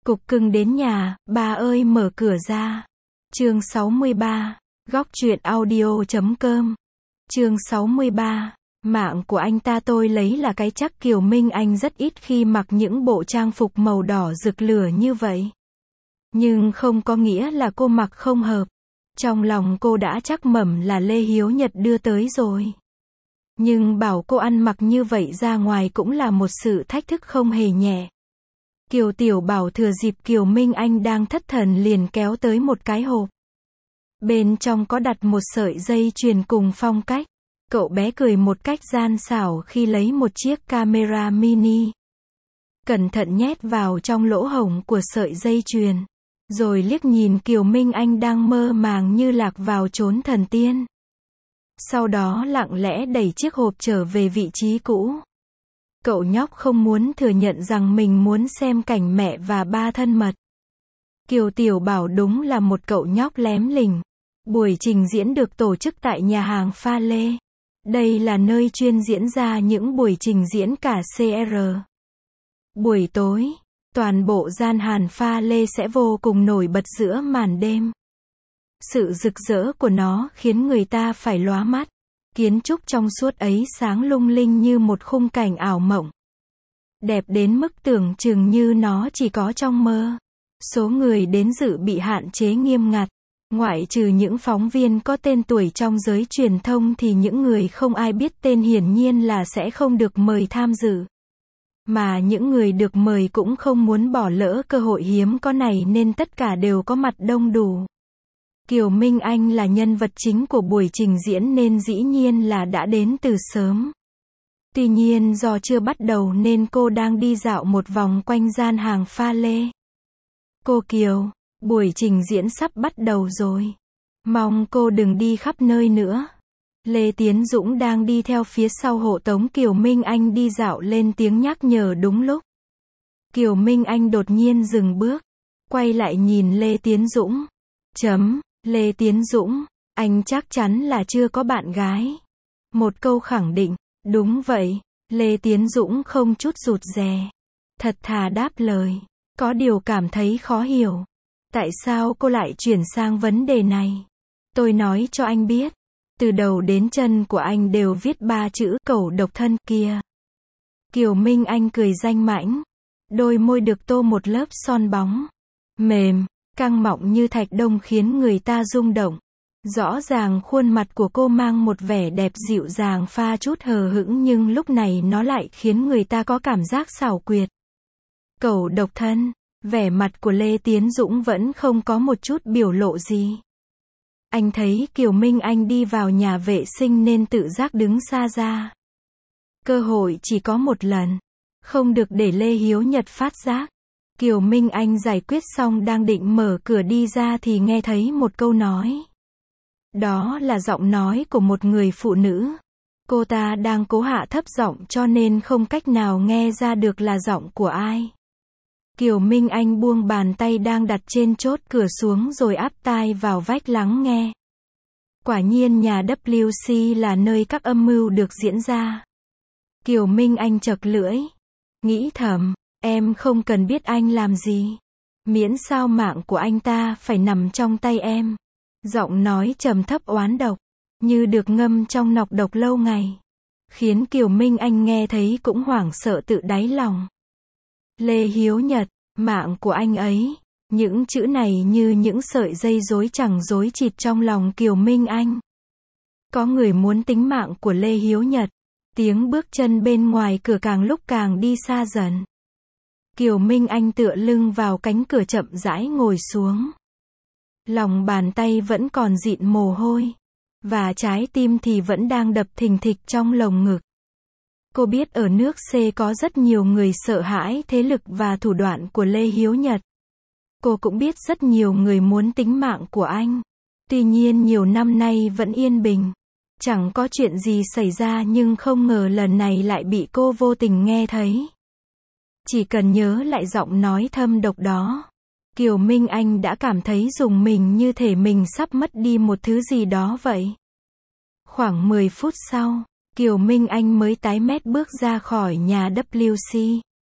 Cục cưng đến nhà, bà ơi mở cửa ra. Chương 63, góc truyện audio.com. Chương 63, mạng của anh ta tôi lấy là cái chắc Kiều Minh Anh rất ít khi mặc những bộ trang phục màu đỏ rực lửa như vậy. Nhưng không có nghĩa là cô mặc không hợp. Trong lòng cô đã chắc mẩm là Lê Hiếu Nhật đưa tới rồi. Nhưng bảo cô ăn mặc như vậy ra ngoài cũng là một sự thách thức không hề nhẹ. Kiều Tiểu Bảo thừa dịp Kiều Minh Anh đang thất thần liền kéo tới một cái hộp. Bên trong có đặt một sợi dây chuyền cùng phong cách. Cậu bé cười một cách gian xảo khi lấy một chiếc camera mini. Cẩn thận nhét vào trong lỗ hổng của sợi dây chuyền. Rồi liếc nhìn Kiều Minh Anh đang mơ màng như lạc vào chốn thần tiên. Sau đó lặng lẽ đẩy chiếc hộp trở về vị trí cũ. Cậu nhóc không muốn thừa nhận rằng mình muốn xem cảnh mẹ và ba thân mật. Kiều Tiểu Bảo đúng là một cậu nhóc lém lỉnh. Buổi trình diễn được tổ chức tại nhà hàng Pha Lê. Đây là nơi chuyên diễn ra những buổi trình diễn cả CR. Buổi tối, toàn bộ gian hàng Pha Lê sẽ vô cùng nổi bật giữa màn đêm. Sự rực rỡ của nó khiến người ta phải lóa mắt. Kiến trúc trong suốt ấy sáng lung linh như một khung cảnh ảo mộng. Đẹp đến mức tưởng chừng như nó chỉ có trong mơ. Số người đến dự bị hạn chế nghiêm ngặt. Ngoại trừ những phóng viên có tên tuổi trong giới truyền thông thì những người không ai biết tên hiển nhiên là sẽ không được mời tham dự. Mà những người được mời cũng không muốn bỏ lỡ cơ hội hiếm có này nên tất cả đều có mặt đông đủ. Kiều Minh Anh là nhân vật chính của buổi trình diễn nên dĩ nhiên là đã đến từ sớm. Tuy nhiên do chưa bắt đầu nên cô đang đi dạo một vòng quanh gian hàng Pha Lê. Cô Kiều, buổi trình diễn sắp bắt đầu rồi. Mong cô đừng đi khắp nơi nữa. Lê Tiến Dũng đang đi theo phía sau hộ tống Kiều Minh Anh đi dạo lên tiếng nhắc nhở đúng lúc. Kiều Minh Anh đột nhiên dừng bước. Quay lại nhìn Lê Tiến Dũng. Lê Tiến Dũng, anh chắc chắn là chưa có bạn gái. Một câu khẳng định. Đúng vậy. Lê Tiến Dũng không chút rụt rè. Thật thà đáp lời. Có điều cảm thấy khó hiểu. Tại sao cô lại chuyển sang vấn đề này? Tôi nói cho anh biết. Từ đầu đến chân của anh đều viết 3 chữ cẩu độc thân kia. Kiều Minh Anh cười danh mãnh. Đôi môi được tô một lớp son bóng. Mềm, căng mọng như thạch đông khiến người ta rung động. Rõ ràng khuôn mặt của cô mang một vẻ đẹp dịu dàng pha chút hờ hững nhưng lúc này nó lại khiến người ta có cảm giác xảo quyệt. Cẩu độc thân, vẻ mặt của Lê Tiến Dũng vẫn không có một chút biểu lộ gì. Anh thấy Kiều Minh Anh đi vào nhà vệ sinh nên tự giác đứng xa ra. Cơ hội chỉ có một lần. Không được để Lê Hiếu Nhật phát giác. Kiều Minh Anh giải quyết xong đang định mở cửa đi ra thì nghe thấy một câu nói. Đó là giọng nói của một người phụ nữ. Cô ta đang cố hạ thấp giọng cho nên không cách nào nghe ra được là giọng của ai. Kiều Minh Anh buông bàn tay đang đặt trên chốt cửa xuống rồi áp tai vào vách lắng nghe. Quả nhiên nhà WC là nơi các âm mưu được diễn ra. Kiều Minh Anh chật lưỡi. Nghĩ thầm, em không cần biết anh làm gì. Miễn sao mạng của anh ta phải nằm trong tay em. Giọng nói trầm thấp oán độc, như được ngâm trong nọc độc lâu ngày. Khiến Kiều Minh Anh nghe thấy cũng hoảng sợ tự đáy lòng. Lê Hiếu Nhật, mạng của anh ấy. Những chữ này như những sợi dây rối chẳng rối chịt trong lòng Kiều Minh Anh. Có người muốn tính mạng của Lê Hiếu Nhật. Tiếng bước chân bên ngoài cửa càng lúc càng đi xa dần. Kiều Minh Anh tựa lưng vào cánh cửa chậm rãi ngồi xuống. Lòng bàn tay vẫn còn dịn mồ hôi. Và trái tim thì vẫn đang đập thình thịch trong lồng ngực. Cô biết ở nước C có rất nhiều người sợ hãi thế lực và thủ đoạn của Lê Hiếu Nhật. Cô cũng biết rất nhiều người muốn tính mạng của anh. Tuy nhiên nhiều năm nay vẫn yên bình. Chẳng có chuyện gì xảy ra nhưng không ngờ lần này lại bị cô vô tình nghe thấy. Chỉ cần nhớ lại giọng nói thâm độc đó. Kiều Minh Anh đã cảm thấy rùng mình như thể mình sắp mất đi một thứ gì đó vậy. Khoảng 10 phút sau, Kiều Minh Anh mới tái mét bước ra khỏi nhà WC.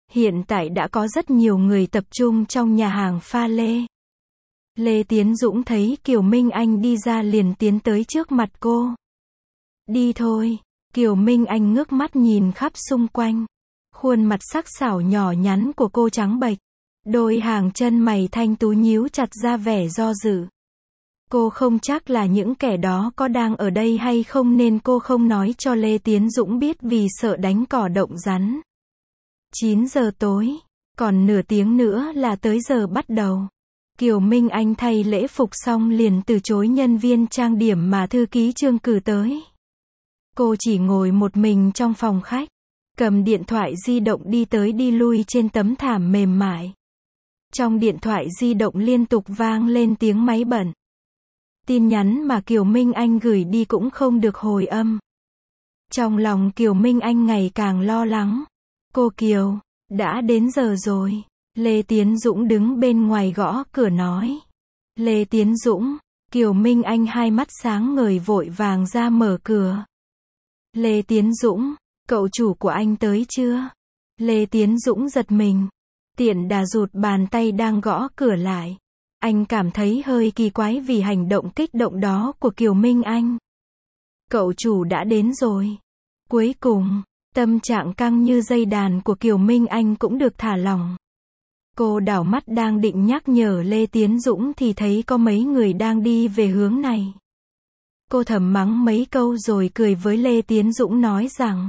Hiện tại đã có rất nhiều người tập trung trong nhà hàng pha lê. Lê Tiến Dũng thấy Kiều Minh Anh đi ra liền tiến tới trước mặt cô. Đi thôi. Kiều Minh Anh ngước mắt nhìn khắp xung quanh. Khuôn mặt sắc sảo nhỏ nhắn của cô trắng bệch. Đôi hàng chân mày thanh tú nhíu chặt ra vẻ do dự. Cô không chắc là những kẻ đó có đang ở đây hay không nên cô không nói cho Lê Tiến Dũng biết vì sợ đánh cỏ động rắn. 9 giờ tối. Còn nửa tiếng nữa là tới giờ bắt đầu. Kiều Minh Anh thay lễ phục xong liền từ chối nhân viên trang điểm mà thư ký Trương cử tới. Cô chỉ ngồi một mình trong phòng khách. Cầm điện thoại di động đi tới đi lui trên tấm thảm mềm mại. Trong điện thoại di động liên tục vang lên tiếng máy bận. Tin nhắn mà Kiều Minh Anh gửi đi cũng không được hồi âm. Trong lòng Kiều Minh Anh ngày càng lo lắng. Cô Kiều, đã đến giờ rồi. Lê Tiến Dũng đứng bên ngoài gõ cửa nói. Lê Tiến Dũng, Kiều Minh Anh hai mắt sáng ngời vội vàng ra mở cửa. Lê Tiến Dũng, cậu chủ của anh tới chưa? Lê Tiến Dũng giật mình. Tiện đà rụt bàn tay đang gõ cửa lại. Anh cảm thấy hơi kỳ quái vì hành động kích động đó của Kiều Minh Anh. Cậu chủ đã đến rồi. Cuối cùng, tâm trạng căng như dây đàn của Kiều Minh Anh cũng được thả lỏng. Cô đảo mắt đang định nhắc nhở Lê Tiến Dũng thì thấy có mấy người đang đi về hướng này. Cô thầm mắng mấy câu rồi cười với Lê Tiến Dũng nói rằng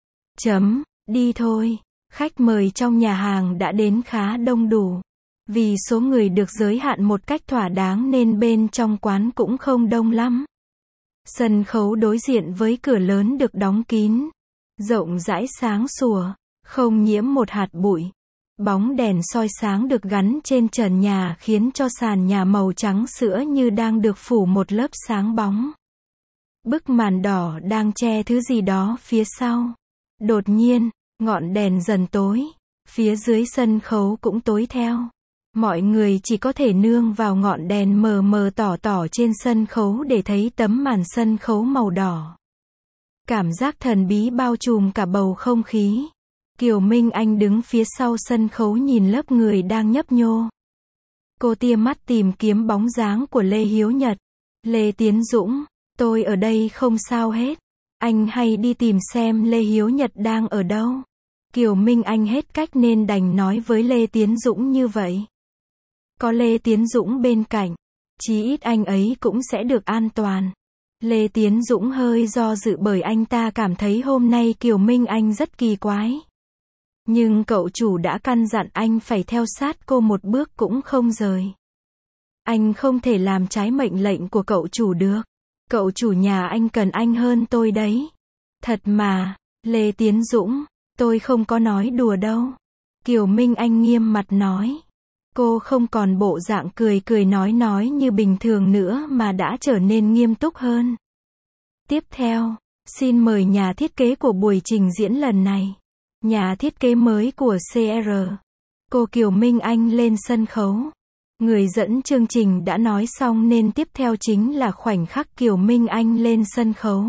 đi thôi, khách mời trong nhà hàng đã đến khá đông đủ. Vì số người được giới hạn một cách thỏa đáng nên bên trong quán cũng không đông lắm. Sân khấu đối diện với cửa lớn được đóng kín. Rộng rãi sáng sủa, không nhiễm một hạt bụi. Bóng đèn soi sáng được gắn trên trần nhà khiến cho sàn nhà màu trắng sữa như đang được phủ một lớp sáng bóng. Bức màn đỏ đang che thứ gì đó phía sau. Đột nhiên, ngọn đèn dần tối. Phía dưới sân khấu cũng tối theo. Mọi người chỉ có thể nương vào ngọn đèn mờ mờ tỏ trên sân khấu để thấy tấm màn sân khấu màu đỏ. Cảm giác thần bí bao trùm cả bầu không khí. Kiều Minh Anh đứng phía sau sân khấu nhìn lớp người đang nhấp nhô. Cô tia mắt tìm kiếm bóng dáng của Lê Hiếu Nhật. Lê Tiến Dũng, tôi ở đây không sao hết. Anh hay đi tìm xem Lê Hiếu Nhật đang ở đâu. Kiều Minh Anh hết cách nên đành nói với Lê Tiến Dũng như vậy. Có Lê Tiến Dũng bên cạnh, chí ít anh ấy cũng sẽ được an toàn. Lê Tiến Dũng hơi do dự bởi anh ta cảm thấy hôm nay Kiều Minh Anh rất kỳ quái. Nhưng cậu chủ đã căn dặn anh phải theo sát cô một bước cũng không rời. Anh không thể làm trái mệnh lệnh của cậu chủ được. Cậu chủ nhà anh cần anh hơn tôi đấy. Thật mà, Lê Tiến Dũng, tôi không có nói đùa đâu. Kiều Minh Anh nghiêm mặt nói. Cô không còn bộ dạng cười nói như bình thường nữa mà đã trở nên nghiêm túc hơn. Tiếp theo, xin mời nhà thiết kế của buổi trình diễn lần này. Nhà thiết kế mới của CR. Cô Kiều Minh Anh lên sân khấu. Người dẫn chương trình đã nói xong nên tiếp theo chính là khoảnh khắc Kiều Minh Anh lên sân khấu.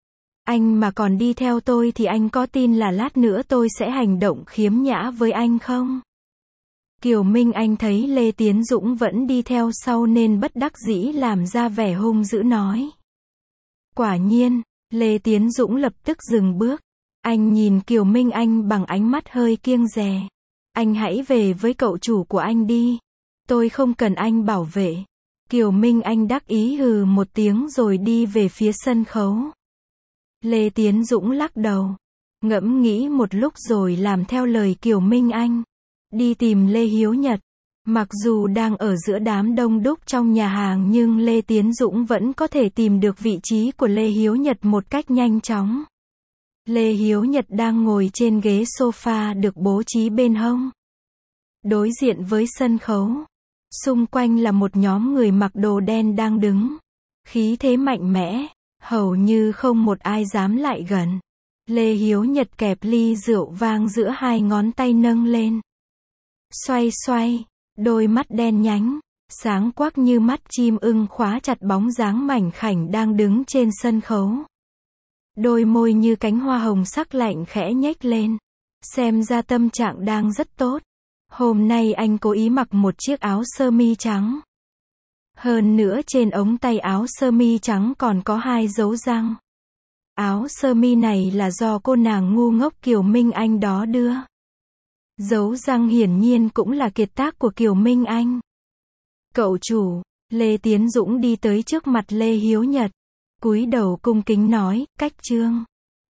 Anh mà còn đi theo tôi thì anh có tin là lát nữa tôi sẽ hành động khiếm nhã với anh không? Kiều Minh Anh thấy Lê Tiến Dũng vẫn đi theo sau nên bất đắc dĩ làm ra vẻ hung dữ nói. Quả nhiên, Lê Tiến Dũng lập tức dừng bước. Anh nhìn Kiều Minh Anh bằng ánh mắt hơi kiêng dè. Anh hãy về với cậu chủ của anh đi. Tôi không cần anh bảo vệ. Kiều Minh Anh đắc ý hừ một tiếng rồi đi về phía sân khấu. Lê Tiến Dũng lắc đầu. Ngẫm nghĩ một lúc rồi làm theo lời Kiều Minh Anh. Đi tìm Lê Hiếu Nhật. Mặc dù đang ở giữa đám đông đúc trong nhà hàng nhưng Lê Tiến Dũng vẫn có thể tìm được vị trí của Lê Hiếu Nhật một cách nhanh chóng. Lê Hiếu Nhật đang ngồi trên ghế sofa được bố trí bên hông. Đối diện với sân khấu. Xung quanh là một nhóm người mặc đồ đen đang đứng. Khí thế mạnh mẽ. Hầu như không một ai dám lại gần. Lê Hiếu Nhật kẹp ly rượu vang giữa hai ngón tay nâng lên. Xoay xoay. Đôi mắt đen nhánh. Sáng quắc như mắt chim ưng khóa chặt bóng dáng mảnh khảnh đang đứng trên sân khấu. Đôi môi như cánh hoa hồng sắc lạnh khẽ nhếch lên. Xem ra tâm trạng đang rất tốt. Hôm nay anh cố ý mặc một chiếc áo sơ mi trắng. Hơn nữa trên ống tay áo sơ mi trắng còn có 2 dấu răng. Áo sơ mi này là do cô nàng ngu ngốc Kiều Minh Anh đó đưa. Dấu răng hiển nhiên cũng là kiệt tác của Kiều Minh Anh. Cậu chủ, Lê Tiến Dũng đi tới trước mặt Lê Hiếu Nhật. Cúi đầu cung kính nói, Cách Trương.